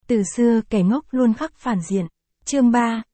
Từ xưa kẻ ngốc luôn khắc phản diện. Chương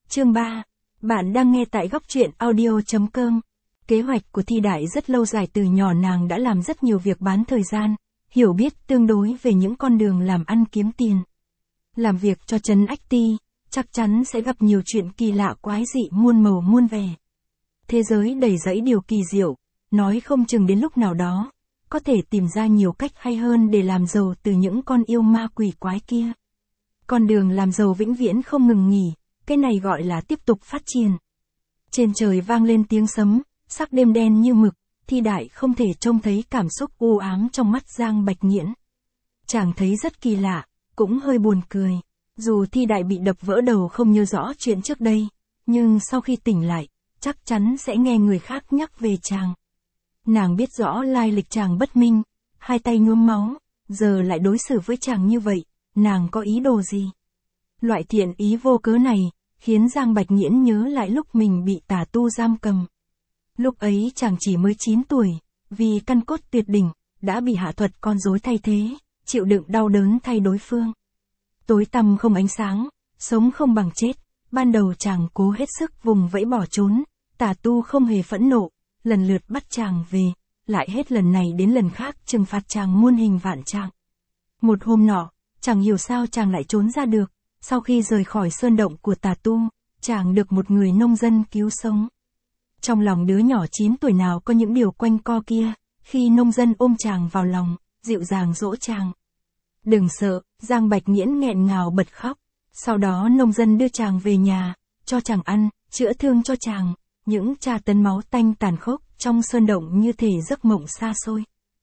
3. Bạn đang nghe tại góc truyện audio.com. Kế hoạch của Thi Đại rất lâu dài, từ nhỏ nàng đã làm rất nhiều việc bán thời gian, hiểu biết tương đối về những con đường làm ăn kiếm tiền. Làm việc cho Trấn Ách Ti, chắc chắn sẽ gặp nhiều chuyện kỳ lạ quái dị muôn màu muôn vẻ. Thế giới đầy rẫy điều kỳ diệu, nói không chừng đến lúc nào đó, có thể tìm ra nhiều cách hay hơn để làm giàu từ những con yêu ma quỷ quái kia. Con đường làm giàu vĩnh viễn không ngừng nghỉ, cái này gọi là tiếp tục phát triển. Trên trời vang lên tiếng sấm, sắc đêm đen như mực, Thi Đại không thể trông thấy cảm xúc u ám trong mắt Giang Bạch Nghiễn. Chàng thấy rất kỳ lạ, cũng hơi buồn cười. Dù Thi Đại bị đập vỡ đầu không nhớ rõ chuyện trước đây, nhưng sau khi tỉnh lại, chắc chắn sẽ nghe người khác nhắc về chàng. Nàng biết rõ lai lịch chàng bất minh, hai tay nhuốm máu, giờ lại đối xử với chàng như vậy, nàng có ý đồ gì? Loại thiện ý vô cớ này, khiến Giang Bạch Nghiễn nhớ lại lúc mình bị tà tu giam cầm. Lúc ấy chàng chỉ mới 9 tuổi, vì căn cốt tuyệt đỉnh, đã bị hạ thuật con rối thay thế, chịu đựng đau đớn thay đối phương. Tối tăm không ánh sáng, sống không bằng chết, ban đầu chàng cố hết sức vùng vẫy bỏ trốn, tà tu không hề phẫn nộ, lần lượt bắt chàng về, lại hết lần này đến lần khác trừng phạt chàng muôn hình vạn trạng. Một hôm nọ, chẳng hiểu sao chàng lại trốn ra được, sau khi rời khỏi sơn động của tà tu, chàng được một người nông dân cứu sống. Trong lòng đứa nhỏ 9 tuổi nào có những điều quanh co kia, khi nông dân ôm chàng vào lòng, dịu dàng dỗ chàng. Đừng sợ, Giang Bạch Nghiễn nghẹn ngào bật khóc. Sau đó nông dân đưa chàng về nhà, cho chàng ăn, chữa thương cho chàng. Những tra tấn máu tanh tàn khốc trong sơn động như thể giấc mộng xa xôi.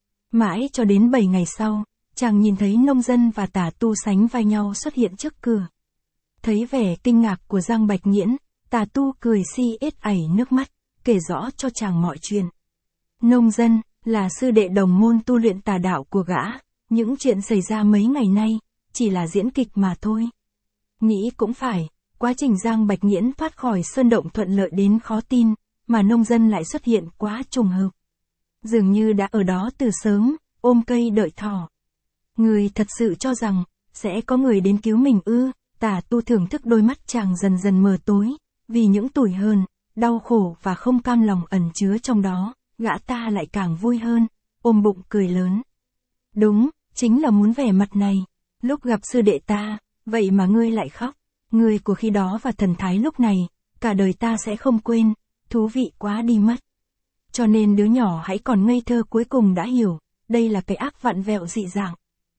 Mãi cho đến 7 ngày sau, chàng nhìn thấy nông dân và tà tu sánh vai nhau xuất hiện trước cửa. Thấy vẻ kinh ngạc của Giang Bạch Nghiễn, tà tu cười si ết ảy nước mắt, kể rõ cho chàng mọi chuyện. Nông dân, là sư đệ đồng môn tu luyện tà đạo của gã, những chuyện xảy ra mấy ngày nay, chỉ là diễn kịch mà thôi. Nghĩ cũng phải, quá trình Giang Bạch Nghiễn thoát khỏi sơn động thuận lợi đến khó tin, mà nông dân lại xuất hiện quá trùng hợp. Dường như đã ở đó từ sớm, ôm cây đợi thỏ. Người thật sự cho rằng, sẽ có người đến cứu mình ư? Tà tu thưởng thức đôi mắt chàng dần dần mờ tối, vì những tủi hờn, đau khổ và không cam lòng ẩn chứa trong đó, gã ta lại càng vui hơn, ôm bụng cười lớn. Đúng, chính là muốn vẻ mặt này. Lúc gặp sư đệ ta, vậy mà ngươi lại khóc. Ngươi của khi đó và thần thái lúc này, cả đời ta sẽ không quên, thú vị quá đi mất. Cho nên đứa nhỏ hãy còn ngây thơ cuối cùng đã hiểu, đây là cái ác vặn vẹo dị dạng.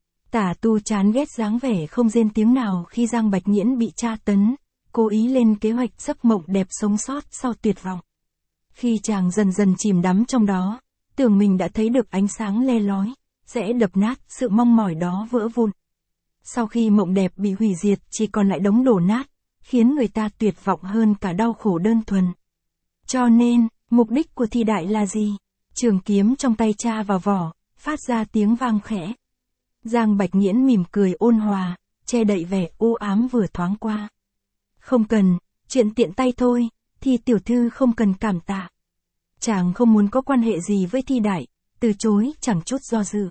Tà tu chán ghét dáng vẻ không rên tiếng nào khi Giang Bạch Nghiễn bị tra tấn, cố ý lên kế hoạch giấc mộng đẹp sống sót sau tuyệt vọng. Khi chàng dần dần chìm đắm trong đó, tưởng mình đã thấy được ánh sáng le lói, sẽ đập nát sự mong mỏi đó vỡ vụn. Sau khi mộng đẹp bị hủy diệt chỉ còn lại đống đổ nát, khiến người ta tuyệt vọng hơn cả đau khổ đơn thuần. Cho nên, mục đích của Thi Đại là gì? Trường kiếm trong tay tra vào vỏ, phát ra tiếng vang khẽ. Giang Bạch Nghiễn mỉm cười ôn hòa, che đậy vẻ u ám vừa thoáng qua. Không cần, chuyện tiện tay thôi, Thi tiểu thư không cần cảm tạ. Chàng không muốn có quan hệ gì với Thi Đại, từ chối chẳng chút do dự.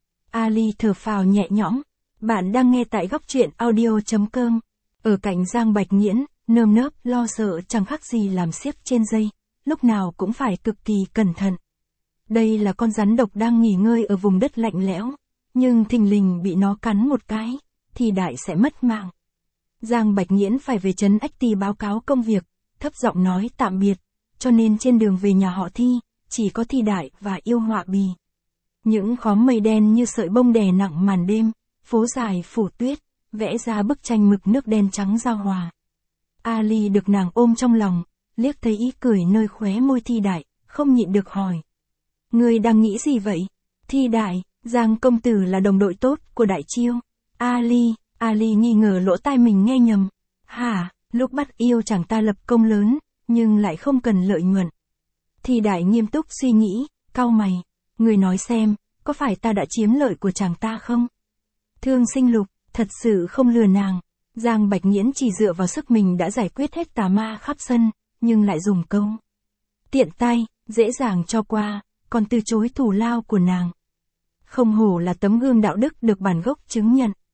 Ali thở phào nhẹ nhõm. Bạn đang nghe tại góc truyện audio.com. Ở cạnh Giang Bạch Nghiễn, nơm nớp lo sợ chẳng khác gì làm xiếc trên dây, lúc nào cũng phải cực kỳ cẩn thận. Đây là con rắn độc đang nghỉ ngơi ở vùng đất lạnh lẽo, nhưng thình lình bị nó cắn một cái, Thi Đại sẽ mất mạng. Giang Bạch Nghiễn phải về Trấn Ách Ti báo cáo công việc, thấp giọng nói tạm biệt, cho nên trên đường về nhà họ Thi, chỉ có Thi Đại và yêu họa bì. Những khóm mây đen như sợi bông đè nặng màn đêm, phố dài phủ tuyết, vẽ ra bức tranh mực nước đen trắng giao hòa. Ali được nàng ôm trong lòng, liếc thấy ý cười nơi khóe môi Thi Đại, không nhịn được hỏi. Ngươi đang nghĩ gì vậy? Thi Đại, Giang công tử là đồng đội tốt của Đại Chiêu. Ali nghi ngờ lỗ tai mình nghe nhầm. Hả, lúc bắt yêu chàng ta lập công lớn, nhưng lại không cần lợi nhuận. Thi Đại nghiêm túc suy nghĩ, cau mày. Ngươi nói xem, có phải ta đã chiếm lợi của chàng ta không? Thương Sinh Lục, thật sự không lừa nàng. Giang Bạch Nghiễn chỉ dựa vào sức mình đã giải quyết hết tà ma khắp sân, nhưng lại dùng câu tiện tay, dễ dàng cho qua, còn từ chối thù lao của nàng. Không hổ là tấm gương đạo đức được bản gốc chứng nhận.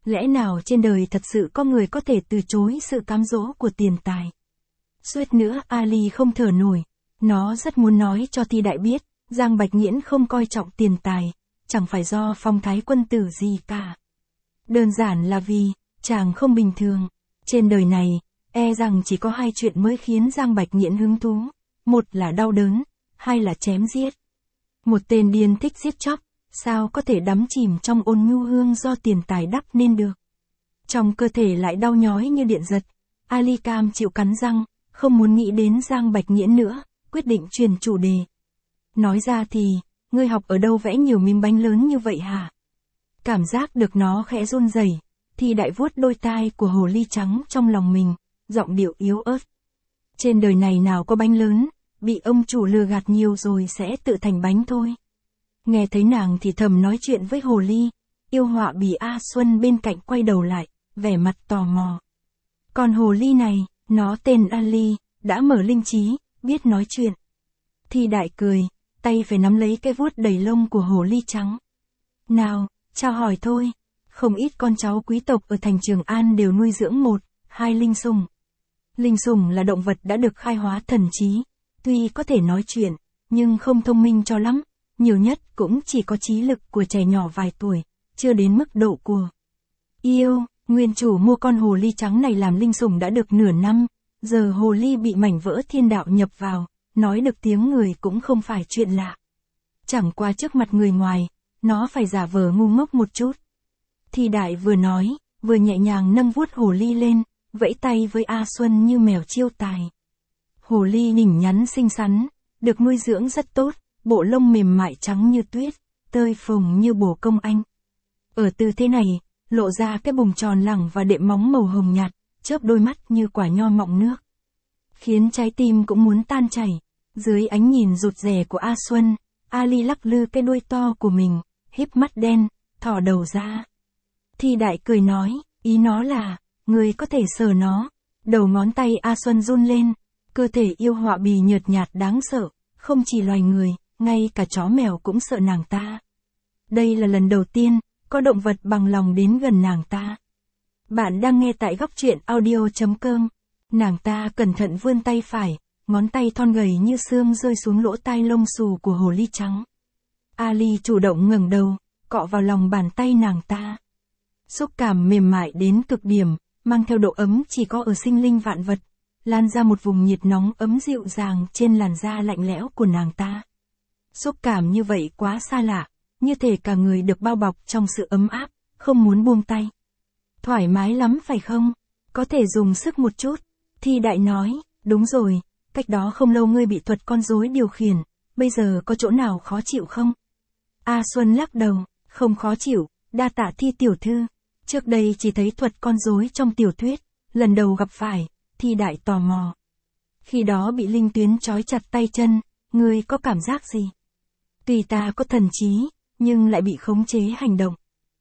Lẽ nào trên đời thật sự có người có thể từ chối sự cám dỗ của tiền tài? Suýt nữa Ali không thở nổi. Nó rất muốn nói cho Thi Đại biết, Giang Bạch Nghiễn không coi trọng tiền tài, chẳng phải do phong thái quân tử gì cả. Đơn giản là vì, chàng không bình thường. Trên đời này, e rằng chỉ có hai chuyện mới khiến Giang Bạch Nghiễn hứng thú. Một là đau đớn, hai là chém giết. Một tên điên thích giết chóc, sao có thể đắm chìm trong ôn nhu hương do tiền tài đắp nên được. Trong cơ thể lại đau nhói như điện giật. Ali cam chịu cắn răng, không muốn nghĩ đến Giang Bạch Nghiễn nữa, quyết định chuyển chủ đề. Nói ra thì, ngươi học ở đâu vẽ nhiều mím bánh lớn như vậy hả? Cảm giác được nó khẽ run rẩy, Thi Đại vuốt đôi tai của hồ ly trắng trong lòng mình, giọng điệu yếu ớt. Trên đời này nào có bánh lớn, bị ông chủ lừa gạt nhiều rồi sẽ tự thành bánh thôi. Nghe thấy nàng thì thầm nói chuyện với hồ ly, yêu họa bì A Xuân bên cạnh quay đầu lại, vẻ mặt tò mò. Còn hồ ly này, nó tên Ali, đã mở linh trí, biết nói chuyện. Thi Đại cười, tay phải nắm lấy cái vuốt đầy lông của hồ ly trắng. Nào, chào hỏi thôi. Không ít con cháu quý tộc ở thành Trường An đều nuôi dưỡng một, hai linh sủng. Linh sủng là động vật đã được khai hóa thần trí, tuy có thể nói chuyện, nhưng không thông minh cho lắm, nhiều nhất cũng chỉ có trí lực của trẻ nhỏ vài tuổi, chưa đến mức độ của yêu. Nguyên chủ mua con hồ ly trắng này làm linh sủng đã được nửa năm, giờ hồ ly bị mảnh vỡ thiên đạo nhập vào, nói được tiếng người cũng không phải chuyện lạ. Chẳng qua trước mặt người ngoài, nó phải giả vờ ngu ngốc một chút. Thi Đại vừa nói, vừa nhẹ nhàng nâng vuốt hồ ly lên, vẫy tay với A Xuân như mèo chiêu tài. Hồ ly nhỉnh nhắn xinh xắn, được nuôi dưỡng rất tốt, bộ lông mềm mại trắng như tuyết, tơi phồng như bồ công anh. Ở tư thế này, lộ ra cái bùng tròn lẳng và đệm móng màu hồng nhạt, chớp đôi mắt như quả nho mọng nước. Khiến trái tim cũng muốn tan chảy. Dưới ánh nhìn rụt rè của A Xuân, Ali lắc lư cái đuôi to của mình, híp mắt đen, thò đầu ra. Thi Đại cười nói, ý nó là, người có thể sờ nó. Đầu ngón tay A Xuân run lên, cơ thể yêu họa bì nhợt nhạt đáng sợ, không chỉ loài người, ngay cả chó mèo cũng sợ nàng ta. Đây là lần đầu tiên, có động vật bằng lòng đến gần nàng ta. Bạn đang nghe tại góc truyện audio.com. Nàng ta cẩn thận vươn tay phải, ngón tay thon gầy như xương rơi xuống lỗ tai lông xù của hồ ly trắng. Ali chủ động ngẩng đầu, cọ vào lòng bàn tay nàng ta. Xúc cảm mềm mại đến cực điểm, mang theo độ ấm chỉ có ở sinh linh vạn vật, lan ra một vùng nhiệt nóng ấm dịu dàng trên làn da lạnh lẽo của nàng ta. Xúc cảm như vậy quá xa lạ, như thể cả người được bao bọc trong sự ấm áp, không muốn buông tay. Thoải mái lắm phải không? Có thể dùng sức một chút. Thi Đại nói, đúng rồi, cách đó không lâu ngươi bị thuật con rối điều khiển, bây giờ có chỗ nào khó chịu không? A Xuân lắc đầu, không khó chịu, đa tạ Thi tiểu thư. Trước đây chỉ thấy thuật con rối trong tiểu thuyết, lần đầu gặp phải, Thi Đại tò mò. Khi đó bị linh tuyến trói chặt tay chân, ngươi có cảm giác gì? Tùy ta có thần trí, nhưng lại bị khống chế hành động.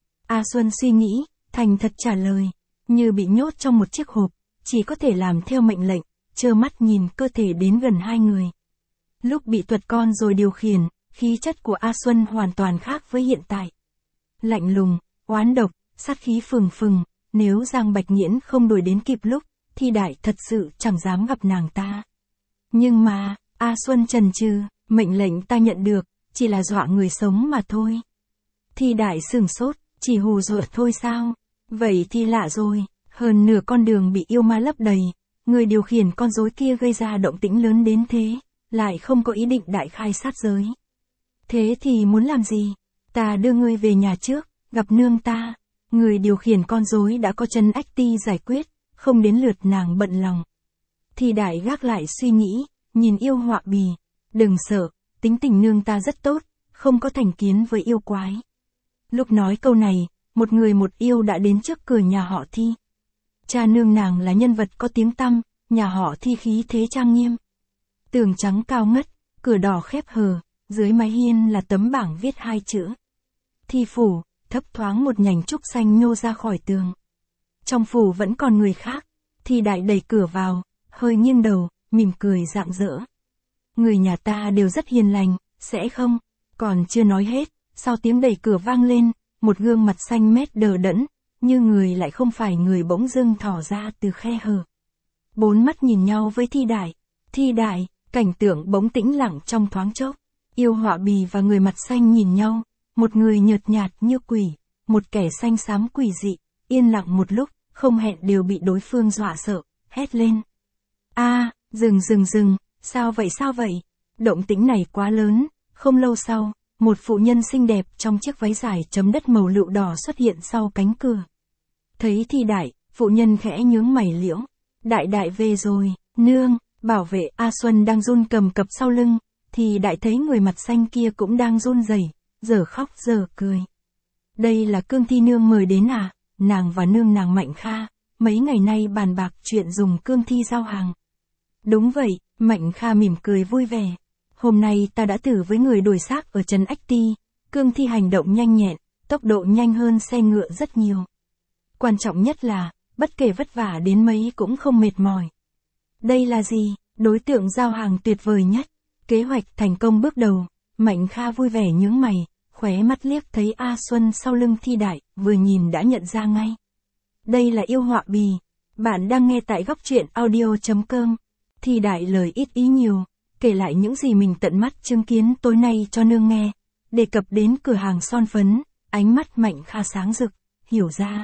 A Xuân suy nghĩ, thành thật trả lời, như bị nhốt trong một chiếc hộp, chỉ có thể làm theo mệnh lệnh, trơ mắt nhìn cơ thể đến gần hai người. Lúc bị thuật con rồi điều khiển, khí chất của A Xuân hoàn toàn khác với hiện tại. Lạnh lùng, oán độc, sát khí phừng phừng, nếu Giang Bạch Nghiễn không đuổi đến kịp lúc, Thi Đại thật sự chẳng dám gặp nàng ta. Nhưng mà, A Xuân chần chừ, mệnh lệnh ta nhận được, chỉ là dọa người sống mà thôi. Thi Đại sửng sốt, chỉ hù dọa thôi sao? Vậy thì lạ rồi, hơn nửa con đường bị yêu ma lấp đầy, người điều khiển con rối kia gây ra động tĩnh lớn đến thế, lại không có ý định đại khai sát giới. Thế thì muốn làm gì? Ta đưa ngươi về nhà trước, gặp nương ta. Người điều khiển con rối đã có Trấn Ách Ti giải quyết, không đến lượt nàng bận lòng. Thi Đại gác lại suy nghĩ, nhìn yêu họa bì. Đừng sợ, tính tình nương ta rất tốt, không có thành kiến với yêu quái. Lúc nói câu này, một người một yêu đã đến trước cửa nhà họ Thi. Cha nương nàng là nhân vật có tiếng tăm, nhà họ Thi khí thế trang nghiêm. Tường trắng cao ngất, cửa đỏ khép hờ, dưới mái hiên là tấm bảng viết hai chữ. Thi phủ, thấp thoáng một nhành trúc xanh nhô ra khỏi tường. Trong phủ vẫn còn người khác, Thi Đại đẩy cửa vào, hơi nghiêng đầu, mỉm cười rạng rỡ. Người nhà ta đều rất hiền lành, sẽ không? Còn chưa nói hết, sau tiếng đẩy cửa vang lên, một gương mặt xanh mét đờ đẫn, như người lại không phải người bỗng dưng thò ra từ khe hở. Bốn mắt nhìn nhau với Thi Đại, cảnh tượng bỗng tĩnh lặng trong thoáng chốc. Yêu Họa Bì và người mặt xanh nhìn nhau, một người nhợt nhạt như quỷ, một kẻ xanh xám quỷ dị, yên lặng một lúc, không hẹn đều bị đối phương dọa sợ, hét lên. Dừng, sao vậy? Động tĩnh này quá lớn, không lâu sau, một phụ nhân xinh đẹp trong chiếc váy dài chấm đất màu lựu đỏ xuất hiện sau cánh cửa. Thấy Thi Đại, phụ nhân khẽ nhướng mày liễu. Đại về rồi, nương, bảo vệ A Xuân đang run cầm cập sau lưng, Thi Đại thấy người mặt xanh kia cũng đang run rẩy, giờ khóc giờ cười. Đây là Cương Thi nương mời đến à? Nàng và nương nàng Mạnh Kha, mấy ngày nay bàn bạc chuyện dùng cương thi giao hàng. Đúng vậy, Mạnh Kha mỉm cười vui vẻ. Hôm nay ta đã thử với người đổi xác ở trấn Ách Ti, cương thi hành động nhanh nhẹn, tốc độ nhanh hơn xe ngựa rất nhiều. Quan trọng nhất là, bất kể vất vả đến mấy cũng không mệt mỏi. Đây là gì? Đối tượng giao hàng tuyệt vời nhất. Kế hoạch thành công bước đầu, Mạnh Kha vui vẻ nhướng mày, khóe mắt liếc thấy A Xuân sau lưng Thi Đại, vừa nhìn đã nhận ra ngay. Đây là Yêu Họa Bì. Bạn đang nghe tại góc truyện audio.com. Thi Đại lời ít ý nhiều, kể lại những gì mình tận mắt chứng kiến tối nay cho nương nghe. Đề cập đến cửa hàng son phấn, ánh mắt Mạnh Kha sáng rực, hiểu ra.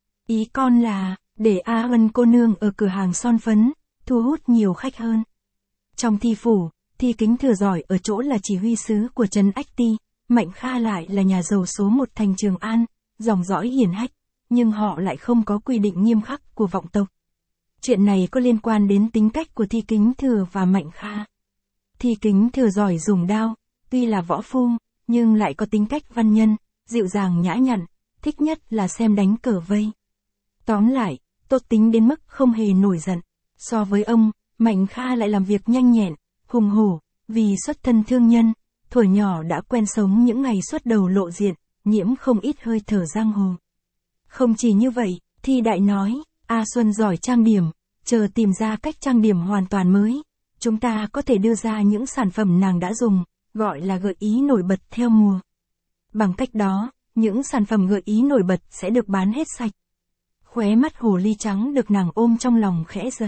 Ý con là, để A Huân cô nương ở cửa hàng son phấn, thu hút nhiều khách hơn. Trong Thi phủ, Thi Kính Thừa giỏi ở chỗ là chỉ huy sứ của trấn Ách Ti, Mạnh Kha lại là nhà giàu số một thành Trường An, dòng dõi hiển hách, nhưng họ lại không có quy định nghiêm khắc của vọng tộc. Chuyện này có liên quan đến tính cách của Thi Kính Thừa và Mạnh Kha. Thi Kính Thừa giỏi dùng đao, tuy là võ phu, nhưng lại có tính cách văn nhân, dịu dàng nhã nhặn, thích nhất là xem đánh cờ vây. Tóm lại, tốt tính đến mức không hề nổi giận. So với ông, Mạnh Kha lại làm việc nhanh nhẹn, hùng hổ, vì xuất thân thương nhân, thuở nhỏ đã quen sống những ngày xuất đầu lộ diện, nhiễm không ít hơi thở giang hồ. Không chỉ như vậy, Thi Đại nói, A Xuân giỏi trang điểm, chờ tìm ra cách trang điểm hoàn toàn mới, chúng ta có thể đưa ra những sản phẩm nàng đã dùng, gọi là gợi ý nổi bật theo mùa. Bằng cách đó, những sản phẩm gợi ý nổi bật sẽ được bán hết sạch. Khóe mắt hồ ly trắng được nàng ôm trong lòng khẽ giật.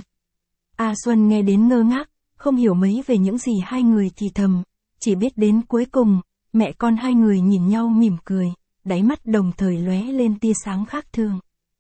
A Xuân nghe đến ngơ ngác, không hiểu mấy về những gì hai người thì thầm, chỉ biết đến cuối cùng, mẹ con hai người nhìn nhau mỉm cười, đáy mắt đồng thời lóe lên tia sáng khác thường.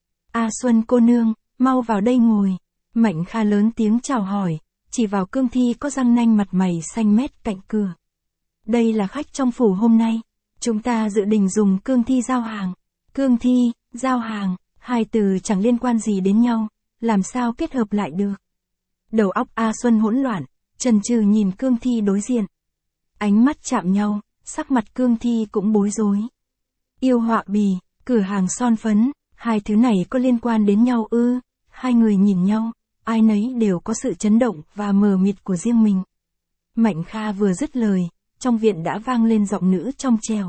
A Xuân cô nương, mau vào đây ngồi. Mạnh Kha lớn tiếng chào hỏi, chỉ vào cương thi có răng nanh mặt mày xanh mét cạnh cửa. Đây là khách trong phủ hôm nay, chúng ta dự định dùng cương thi giao hàng. Cương thi, giao hàng, hai từ chẳng liên quan gì đến nhau, làm sao kết hợp lại được. Đầu óc A Xuân hỗn loạn, chần chừ nhìn cương thi đối diện. Ánh mắt chạm nhau, sắc mặt cương thi cũng bối rối. Yêu Họa Bì, cửa hàng son phấn, hai thứ này có liên quan đến nhau ư? Hai người nhìn nhau, ai nấy đều có sự chấn động và mờ mịt của riêng mình. Mạnh Kha vừa dứt lời, trong viện đã vang lên giọng nữ trong trẻo.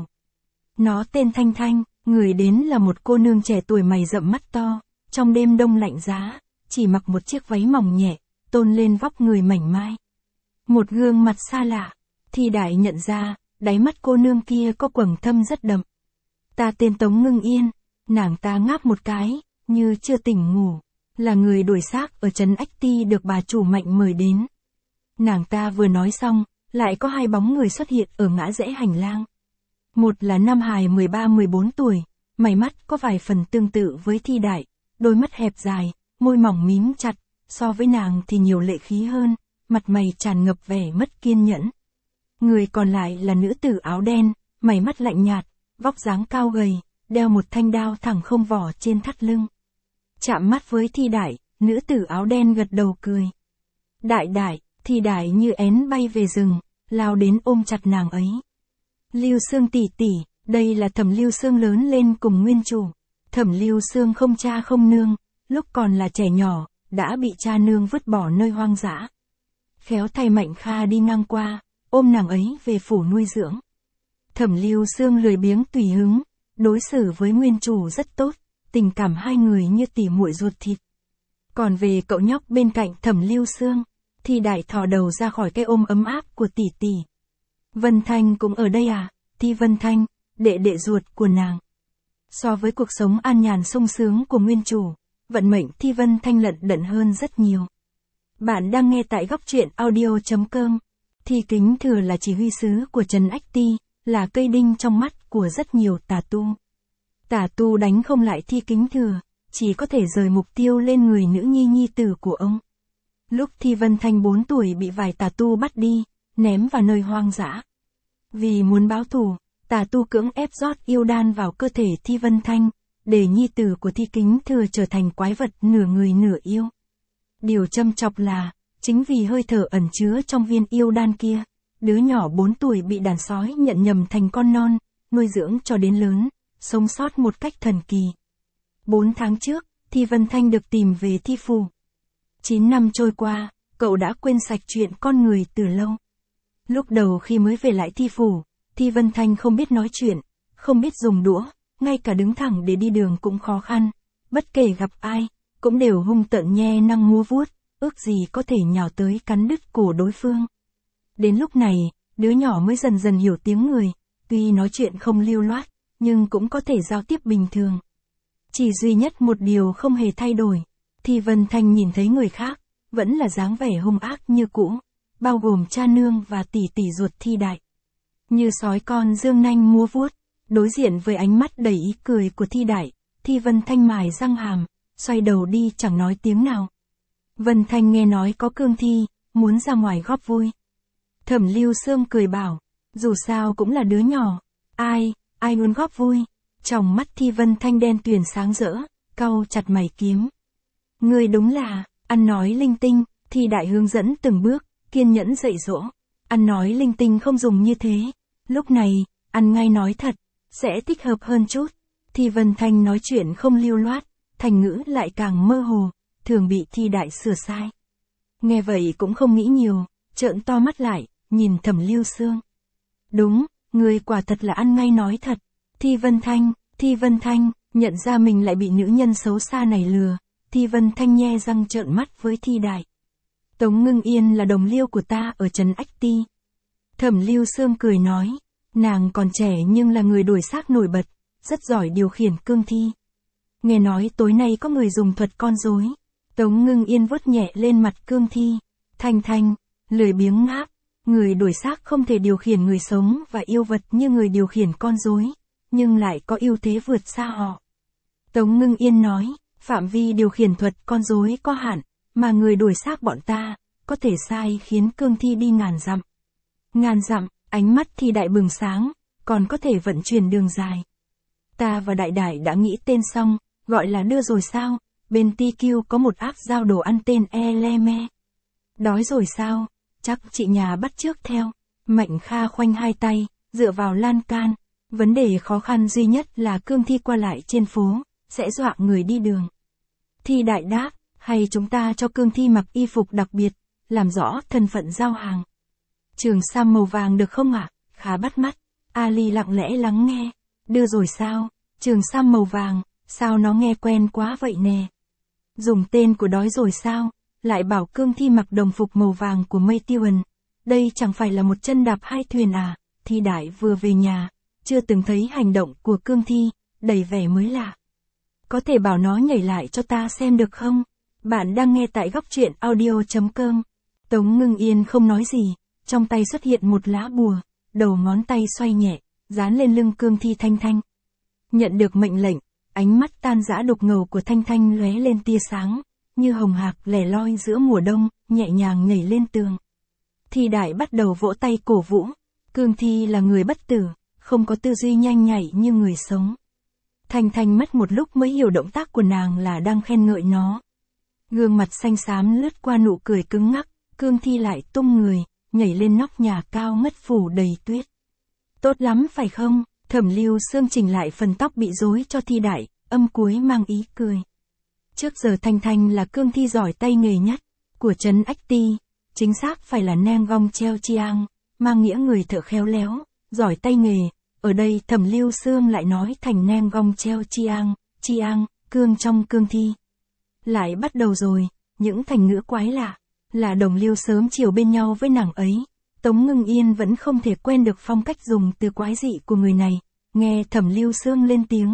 Nó tên Thanh Thanh, người đến là một cô nương trẻ tuổi mày rậm mắt to, trong đêm đông lạnh giá, chỉ mặc một chiếc váy mỏng nhẹ, tôn lên vóc người mảnh mai. Một gương mặt xa lạ, Thi Đại nhận ra, đáy mắt cô nương kia có quầng thâm rất đậm. Ta tên Tống Ngưng Yên, nàng ta ngáp một cái, như chưa tỉnh ngủ, là người đuổi xác ở trấn Ách Ti được bà chủ Mạnh mời đến. Nàng ta vừa nói xong, lại có hai bóng người xuất hiện ở ngã rẽ hành lang. Một là nam hài 13-14 tuổi, mày mắt có vài phần tương tự với Thi Đại, đôi mắt hẹp dài, môi mỏng mím chặt, so với nàng thì nhiều lệ khí hơn, mặt mày tràn ngập vẻ mất kiên nhẫn. Người còn lại là nữ tử áo đen, mày mắt lạnh nhạt, vóc dáng cao gầy, đeo một thanh đao thẳng không vỏ trên thắt lưng. Chạm mắt với Thi Đại, nữ tử áo đen gật đầu cười. Đại, Thi Đại như én bay về rừng, lao đến ôm chặt nàng ấy. Lưu Sương tỷ tỷ, đây là Thẩm Lưu Sương lớn lên cùng nguyên chủ. Thẩm Lưu Sương không cha không nương, lúc còn là trẻ nhỏ, đã bị cha nương vứt bỏ nơi hoang dã. Khéo thay Mạnh Kha đi ngang qua, ôm nàng ấy về phủ nuôi dưỡng. Thẩm Lưu Sương lười biếng tùy hứng, đối xử với nguyên chủ rất tốt, tình cảm hai người như tỉ muội ruột thịt. Còn về cậu nhóc bên cạnh Thẩm Lưu Sương, Thi Đại thò đầu ra khỏi cái ôm ấm áp của tỷ tỷ. Vân Thanh cũng ở đây à? Thi Vân Thanh, đệ ruột của nàng. So với cuộc sống an nhàn sung sướng của nguyên chủ, vận mệnh Thi Vân Thanh lận đận hơn rất nhiều. Bạn đang nghe tại góc truyện audio.com. Thi Kính Thừa là chỉ huy sứ của Trần Ách Ti, là cây đinh trong mắt của rất nhiều tà tu. Tà tu đánh không lại Thi Kính Thừa, chỉ có thể rời mục tiêu lên người nữ nhi tử của ông. Lúc Thi Vân Thanh 4 tuổi bị vài tà tu bắt đi, ném vào nơi hoang dã. Vì muốn báo thù, tà tu cưỡng ép rót yêu đan vào cơ thể Thi Vân Thanh, để nhi tử của Thi Kính Thừa trở thành quái vật nửa người nửa yêu. Điều châm chọc là, chính vì hơi thở ẩn chứa trong viên yêu đan kia, đứa nhỏ 4 tuổi bị đàn sói nhận nhầm thành con non, nuôi dưỡng cho đến lớn, sống sót một cách thần kỳ. 4 tháng trước, Thi Vân Thanh được tìm về Thi Phủ. 9 năm trôi qua, cậu đã quên sạch chuyện con người từ lâu. Lúc đầu khi mới về lại Thi Phủ, Thi Vân Thanh không biết nói chuyện, không biết dùng đũa, ngay cả đứng thẳng để đi đường cũng khó khăn. Bất kể gặp ai, cũng đều hung tợn nhe nang múa vuốt, ước gì có thể nhào tới cắn đứt cổ đối phương. Đến lúc này, đứa nhỏ mới dần dần hiểu tiếng người, tuy nói chuyện không lưu loát, nhưng cũng có thể giao tiếp bình thường. Chỉ duy nhất một điều không hề thay đổi, Thi Vân Thanh nhìn thấy người khác, vẫn là dáng vẻ hung ác như cũ, bao gồm cha nương và tỷ tỷ ruột Thi Đại. Như sói con dương nanh múa vuốt, đối diện với ánh mắt đầy ý cười của Thi Đại, Thi Vân Thanh mài răng hàm, xoay đầu đi chẳng nói tiếng nào. Vân Thanh nghe nói có cương thi, muốn ra ngoài góp vui. Thẩm Lưu Sương cười bảo, dù sao cũng là đứa nhỏ, ai muốn góp vui. Trong mắt Thi Vân Thanh đen tuyền sáng rỡ, cau chặt mày kiếm. Người đúng là, ăn nói linh tinh, Thi Đại hướng dẫn từng bước, kiên nhẫn dạy dỗ. Ăn nói linh tinh không dùng như thế. Lúc này, ăn ngay nói thật, sẽ thích hợp hơn chút. Thi Vân Thanh nói chuyện không lưu loát, thành ngữ lại càng mơ hồ, thường bị Thi Đại sửa sai. Nghe vậy cũng không nghĩ nhiều, trợn to mắt lại, nhìn Thẩm Lưu Sương. Đúng, người quả thật là ăn ngay nói thật. Thi Vân Thanh, nhận ra mình lại bị nữ nhân xấu xa này lừa, Thi Vân Thanh nhe răng trợn mắt với Thi Đại. Tống Ngưng Yên là đồng liêu của ta ở Trấn Ách Ti. Thẩm Lưu Sương cười nói, nàng còn trẻ nhưng là người đổi xác nổi bật, rất giỏi điều khiển cương thi. Nghe nói tối nay có người dùng thuật con rối. Tống Ngưng Yên vuốt nhẹ lên mặt cương thi. Thanh, lười biếng ngáp, người đổi xác không thể điều khiển người sống và yêu vật như người điều khiển con rối, nhưng lại có ưu thế vượt xa họ. Tống Ngưng Yên nói, phạm vi điều khiển thuật con rối có hạn, mà người đổi xác bọn ta, có thể sai khiến cương thi đi ngàn dặm. Ngàn dặm, ánh mắt Thi Đại bừng sáng, còn có thể vận chuyển đường dài. Ta và Đại đã nghĩ tên xong, gọi là đưa rồi sao, bên TQ có một app giao đồ ăn tên Eleme. Đói rồi sao, chắc chị nhà bắt chước theo. Mạnh Kha khoanh hai tay, dựa vào lan can. Vấn đề khó khăn duy nhất là cương thi qua lại trên phố, sẽ dọa người đi đường. Thi Đại đáp, hay chúng ta cho cương thi mặc y phục đặc biệt, làm rõ thân phận giao hàng. Trường sam màu vàng được không ạ? Khá bắt mắt. Ali lặng lẽ lắng nghe. Đưa rồi sao? Trường sam màu vàng, sao nó nghe quen quá vậy nè? Dùng tên của đói rồi sao? Lại bảo cương thi mặc đồng phục màu vàng của Mây Tiêu Ẩn. Đây chẳng phải là một chân đạp hai thuyền à? Thi Đại vừa về nhà, chưa từng thấy hành động của cương thi, đầy vẻ mới lạ. Có thể bảo nó nhảy lại cho ta xem được không? Bạn đang nghe tại góc truyện audio.com. Tống Ngưng Yên không nói gì, trong tay xuất hiện một lá bùa, đầu ngón tay xoay nhẹ, dán lên lưng cương thi Thanh. Nhận được mệnh lệnh, ánh mắt tan rã đục ngầu của Thanh lóe lên tia sáng, như hồng hạc lẻ loi giữa mùa đông, nhẹ nhàng nhảy lên tường. Thi Đại bắt đầu vỗ tay cổ vũ, cương thi là người bất tử, không có tư duy nhanh nhạy như người sống. Thanh mất một lúc mới hiểu động tác của nàng là đang khen ngợi nó. Gương mặt xanh xám lướt qua nụ cười cứng ngắc, cương thi lại tung người, nhảy lên nóc nhà cao ngất phủ đầy tuyết. Tốt lắm phải không? Thẩm Lưu Sương chỉnh lại phần tóc bị rối cho Thi Đại, âm cuối mang ý cười. Trước giờ Thanh là cương thi giỏi tay nghề nhất của Trấn Ách Ti, chính xác phải là Neng Gong Cheo Chiang, mang nghĩa người thợ khéo léo, giỏi tay nghề. Ở đây Thẩm Lưu Sương lại nói thành Neng Gong Cheo Chiang, cương trong cương thi. Lại bắt đầu rồi, những thành ngữ quái lạ, là đồng liêu sớm chiều bên nhau với nàng ấy. Tống Ngưng Yên vẫn không thể quen được phong cách dùng từ quái dị của người này, nghe Thẩm Lưu Sương lên tiếng,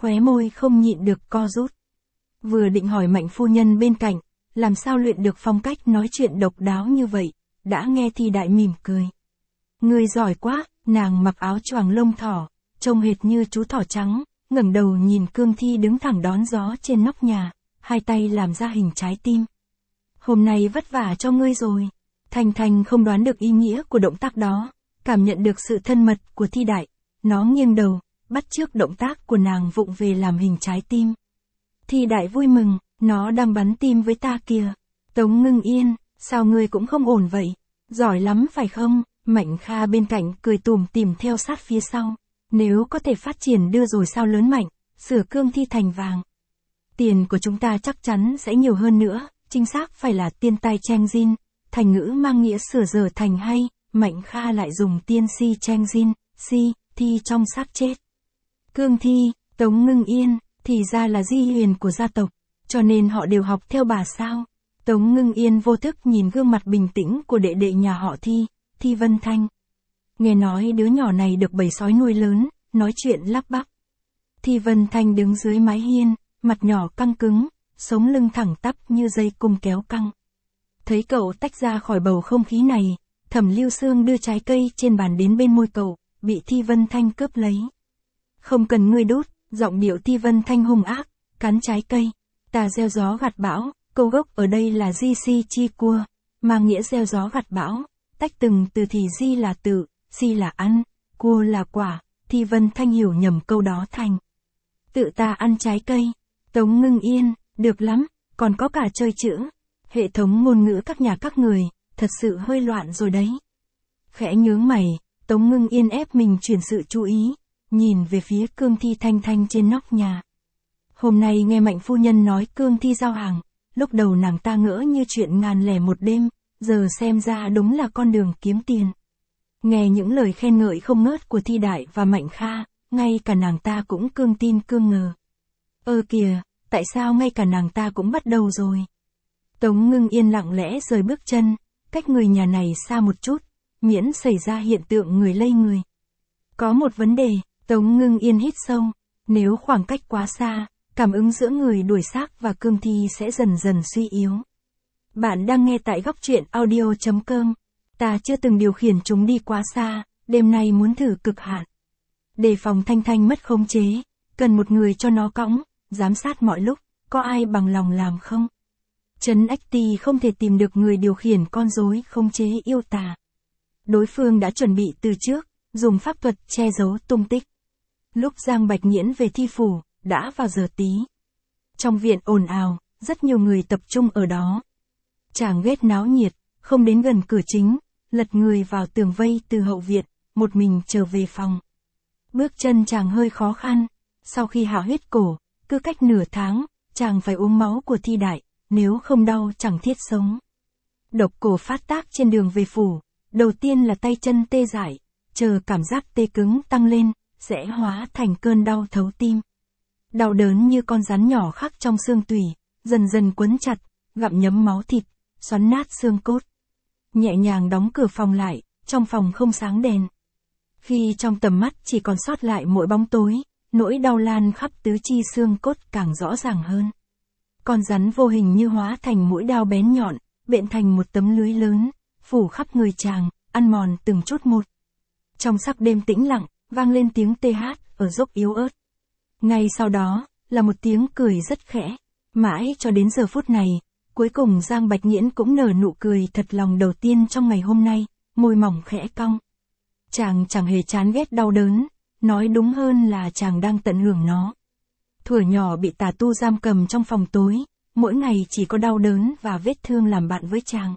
khóe môi không nhịn được co rút. Vừa định hỏi Mạnh phu nhân bên cạnh, làm sao luyện được phong cách nói chuyện độc đáo như vậy, đã nghe Thi Đại mỉm cười. Người giỏi quá, nàng mặc áo choàng lông thỏ, trông hệt như chú thỏ trắng, ngẩng đầu nhìn Cương Thi đứng thẳng đón gió trên nóc nhà, hai tay làm ra hình trái tim. Hôm nay vất vả cho ngươi rồi. Thanh Thanh không đoán được ý nghĩa của động tác đó, cảm nhận được sự thân mật của Thi Đại. Nó nghiêng đầu, bắt chước động tác của nàng vụng về làm hình trái tim. Thi Đại vui mừng, nó đang bắn tim với ta kìa. Tống Ngưng Yên, sao ngươi cũng không ổn vậy? Giỏi lắm phải không? Mạnh Kha bên cạnh cười tủm tỉm theo sát phía sau. Nếu có thể phát triển đưa rồi sao lớn mạnh, sửa Cương Thi thành vàng. Tiền của chúng ta chắc chắn sẽ nhiều hơn nữa, chính xác phải là tiên tai Cheng Jin, thành ngữ mang nghĩa sửa dở thành hay, Mạnh Kha lại dùng tiên si Cheng Jin, si, thi trong xác chết. Cương Thi, Tống Ngưng Yên, thì ra là di huyền của gia tộc, cho nên họ đều học theo bà sao. Tống Ngưng Yên vô thức nhìn gương mặt bình tĩnh của đệ đệ nhà họ Thi, Thi Vân Thanh. Nghe nói đứa nhỏ này được bầy sói nuôi lớn, nói chuyện lắp bắp. Thi Vân Thanh đứng dưới mái hiên, mặt nhỏ căng cứng, sống lưng thẳng tắp như dây cung kéo căng. Thấy cậu tách ra khỏi bầu không khí này, Thẩm Lưu Sương đưa trái cây trên bàn đến bên môi cậu, bị Thi Vân Thanh cướp lấy. Không cần ngươi đút, giọng điệu Thi Vân Thanh hung ác, cắn trái cây. Ta gieo gió gặt bão, câu gốc ở đây là di si chi cua, mang nghĩa gieo gió gặt bão, tách từng từ thì di là tự, si là ăn, cua là quả, Thi Vân Thanh hiểu nhầm câu đó thành. Tự ta ăn trái cây. Tống Ngưng Yên, được lắm, còn có cả chơi chữ. Hệ thống ngôn ngữ các nhà các người, thật sự hơi loạn rồi đấy. Khẽ nhướng mày, Tống Ngưng Yên ép mình chuyển sự chú ý, nhìn về phía Cương Thi Thanh Thanh trên nóc nhà. Hôm nay nghe Mạnh phu nhân nói Cương Thi giao hàng, lúc đầu nàng ta ngỡ như chuyện ngàn lẻ một đêm, giờ xem ra đúng là con đường kiếm tiền. Nghe những lời khen ngợi không ngớt của Thi Đại và Mạnh Kha, ngay cả nàng ta cũng cương tin cương ngờ. Kìa, tại sao ngay cả nàng ta cũng bắt đầu rồi? Tống Ngưng Yên lặng lẽ rời bước chân, cách người nhà này xa một chút, miễn xảy ra hiện tượng người lây người. Có một vấn đề, Tống Ngưng Yên hít sâu, nếu khoảng cách quá xa, cảm ứng giữa người đuổi xác và Cương Thi sẽ dần dần suy yếu. Bạn đang nghe tại góc truyện audio.com. Ta chưa từng điều khiển chúng đi quá xa, đêm nay muốn thử cực hạn. Đề phòng Thanh Thanh mất khống chế, cần một người cho nó cõng, giám sát mọi lúc, có ai bằng lòng làm không? Trấn Ách Ti không thể tìm được người điều khiển con rối khống chế yêu tà. Đối phương đã chuẩn bị từ trước, dùng pháp thuật che giấu tung tích. Lúc Giang Bạch Nghiễn về Thi phủ, đã vào giờ tí. Trong viện ồn ào, rất nhiều người tập trung ở đó. Chàng ghét náo nhiệt, không đến gần cửa chính, lật người vào tường vây từ hậu viện, một mình trở về phòng. Bước chân chàng hơi khó khăn, sau khi hao hết cổ, cứ cách nửa tháng, chàng phải uống máu của Thi Đại, nếu không đau chẳng thiết sống. Độc cổ phát tác trên đường về phủ, đầu tiên là tay chân tê dại, chờ cảm giác tê cứng tăng lên, sẽ hóa thành cơn đau thấu tim. Đau đớn như con rắn nhỏ khắc trong xương tủy, dần dần quấn chặt, gặm nhấm máu thịt, xoắn nát xương cốt. Nhẹ nhàng đóng cửa phòng lại, trong phòng không sáng đèn. Khi trong tầm mắt chỉ còn sót lại mỗi bóng tối, nỗi đau lan khắp tứ chi xương cốt càng rõ ràng hơn. Con rắn vô hình như hóa thành mũi đao bén nhọn, bện thành một tấm lưới lớn, phủ khắp người chàng, ăn mòn từng chút một. Trong sắc đêm tĩnh lặng, vang lên tiếng tê hát ở dốc yếu ớt. Ngay sau đó, là một tiếng cười rất khẽ. Mãi cho đến giờ phút này, cuối cùng Giang Bạch Nghiễn cũng nở nụ cười thật lòng đầu tiên trong ngày hôm nay, môi mỏng khẽ cong. Chàng chẳng hề chán ghét đau đớn, nói đúng hơn là chàng đang tận hưởng nó. Thuở nhỏ bị tà tu giam cầm trong phòng tối, mỗi ngày chỉ có đau đớn và vết thương làm bạn với chàng.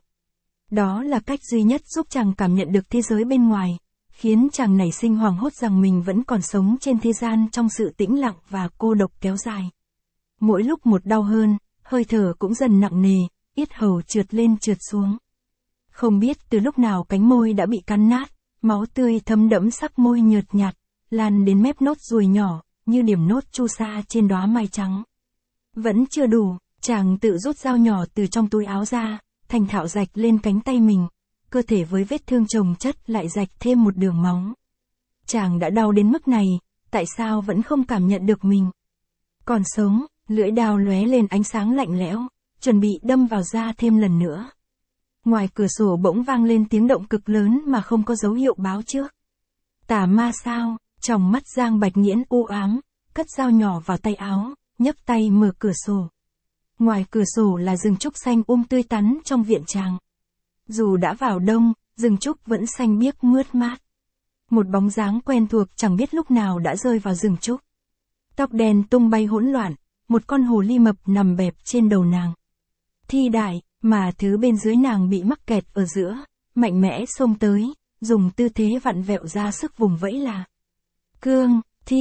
Đó là cách duy nhất giúp chàng cảm nhận được thế giới bên ngoài, khiến chàng nảy sinh hoảng hốt rằng mình vẫn còn sống trên thế gian trong sự tĩnh lặng và cô độc kéo dài. Mỗi lúc một đau hơn, hơi thở cũng dần nặng nề, yết hầu trượt lên trượt xuống. Không biết từ lúc nào cánh môi đã bị cắn nát, máu tươi thấm đẫm sắc môi nhợt nhạt, lan đến mép nốt ruồi nhỏ, như điểm nốt chu sa trên đóa mai trắng. Vẫn chưa đủ, chàng tự rút dao nhỏ từ trong túi áo ra, thành thạo rạch lên cánh tay mình, cơ thể với vết thương chồng chất lại rạch thêm một đường máu. Chàng đã đau đến mức này, tại sao vẫn không cảm nhận được mình? Còn sống, lưỡi đao lóe lên ánh sáng lạnh lẽo, chuẩn bị đâm vào da thêm lần nữa. Ngoài cửa sổ bỗng vang lên tiếng động cực lớn mà không có dấu hiệu báo trước. Tà ma sao? Tròng mắt Giang Bạch Nghiễn u ám, cất dao nhỏ vào tay áo, nhấc tay mở cửa sổ. Ngoài cửa sổ là rừng trúc xanh tươi tắn trong viện chàng. Dù đã vào đông, rừng trúc vẫn xanh biếc mướt mát. Một bóng dáng quen thuộc chẳng biết lúc nào đã rơi vào rừng trúc. Tóc đen tung bay hỗn loạn, một con hồ ly mập nằm bẹp trên đầu nàng. Thi Đại, mà thứ bên dưới nàng bị mắc kẹt ở giữa, mạnh mẽ xông tới, dùng tư thế vặn vẹo ra sức vùng vẫy là. Cương,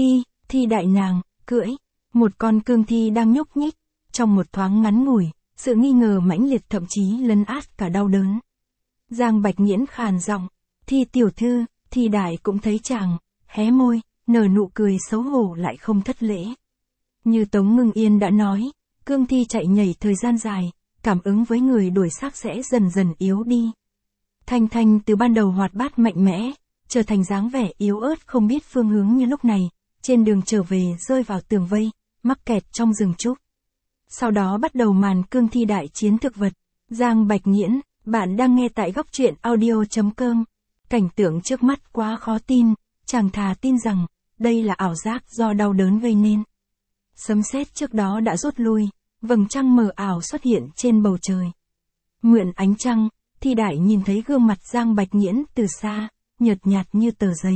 Thi Đại nàng, cưỡi. Một con cương thi đang nhúc nhích, trong một thoáng ngắn ngủi, sự nghi ngờ mãnh liệt thậm chí lấn át cả đau đớn. Giang Bạch Nghiễn khàn giọng, Thi tiểu thư. Thi Đại cũng thấy chàng, hé môi, nở nụ cười xấu hổ lại không thất lễ. Như Tống Ngưng Yên đã nói, cương thi chạy nhảy thời gian dài, cảm ứng với người đổi xác sẽ dần dần yếu đi. Thanh Thanh từ ban đầu hoạt bát mạnh mẽ, trở thành dáng vẻ yếu ớt không biết phương hướng như lúc này, trên đường trở về rơi vào tường vây, mắc kẹt trong rừng trúc. Sau đó bắt đầu màn cương thi đại chiến thực vật. Giang Bạch Nghiễn, bạn đang nghe tại góc truyện audio.com. Cảnh tượng trước mắt quá khó tin, chàng thà tin rằng, đây là ảo giác do đau đớn gây nên. Sấm sét trước đó đã rút lui, vầng trăng mờ ảo xuất hiện trên bầu trời. Mượn ánh trăng, Thi Đại nhìn thấy gương mặt Giang Bạch Nghiễn từ xa, nhợt nhạt như tờ giấy.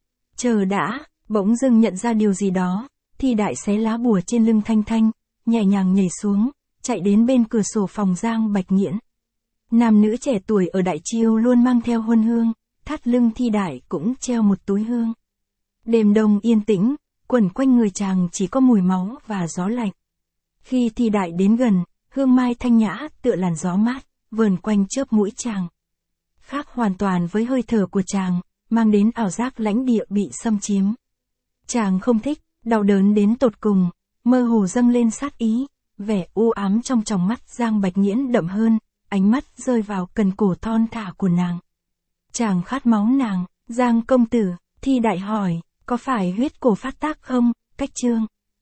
Chờ đã, bỗng dưng nhận ra điều gì đó, Thi Đại xé lá bùa trên lưng Thanh Thanh, nhẹ nhàng nhảy xuống, chạy đến bên cửa sổ phòng Giang Bạch Nghiễn. Nam nữ trẻ tuổi ở Đại Chiêu luôn mang theo huân hương, thắt lưng Thi Đại cũng treo một túi hương. Đêm đông yên tĩnh, quẩn quanh người chàng chỉ có mùi máu và gió lạnh. Khi Thi Đại đến gần, hương mai thanh nhã tựa làn gió mát, vờn quanh chớp mũi chàng. Khác hoàn toàn với hơi thở của chàng, mang đến ảo giác lãnh địa bị xâm chiếm. Chàng không thích, đau đớn đến tột cùng, mơ hồ dâng lên sát ý, vẻ u ám trong tròng mắt Giang Bạch Nghiễn đậm hơn, ánh mắt rơi vào cần cổ thon thả của nàng. Chàng khát máu nàng, Giang công tử, Thi Đại hỏi, có phải huyết cổ phát tác không? Cách chương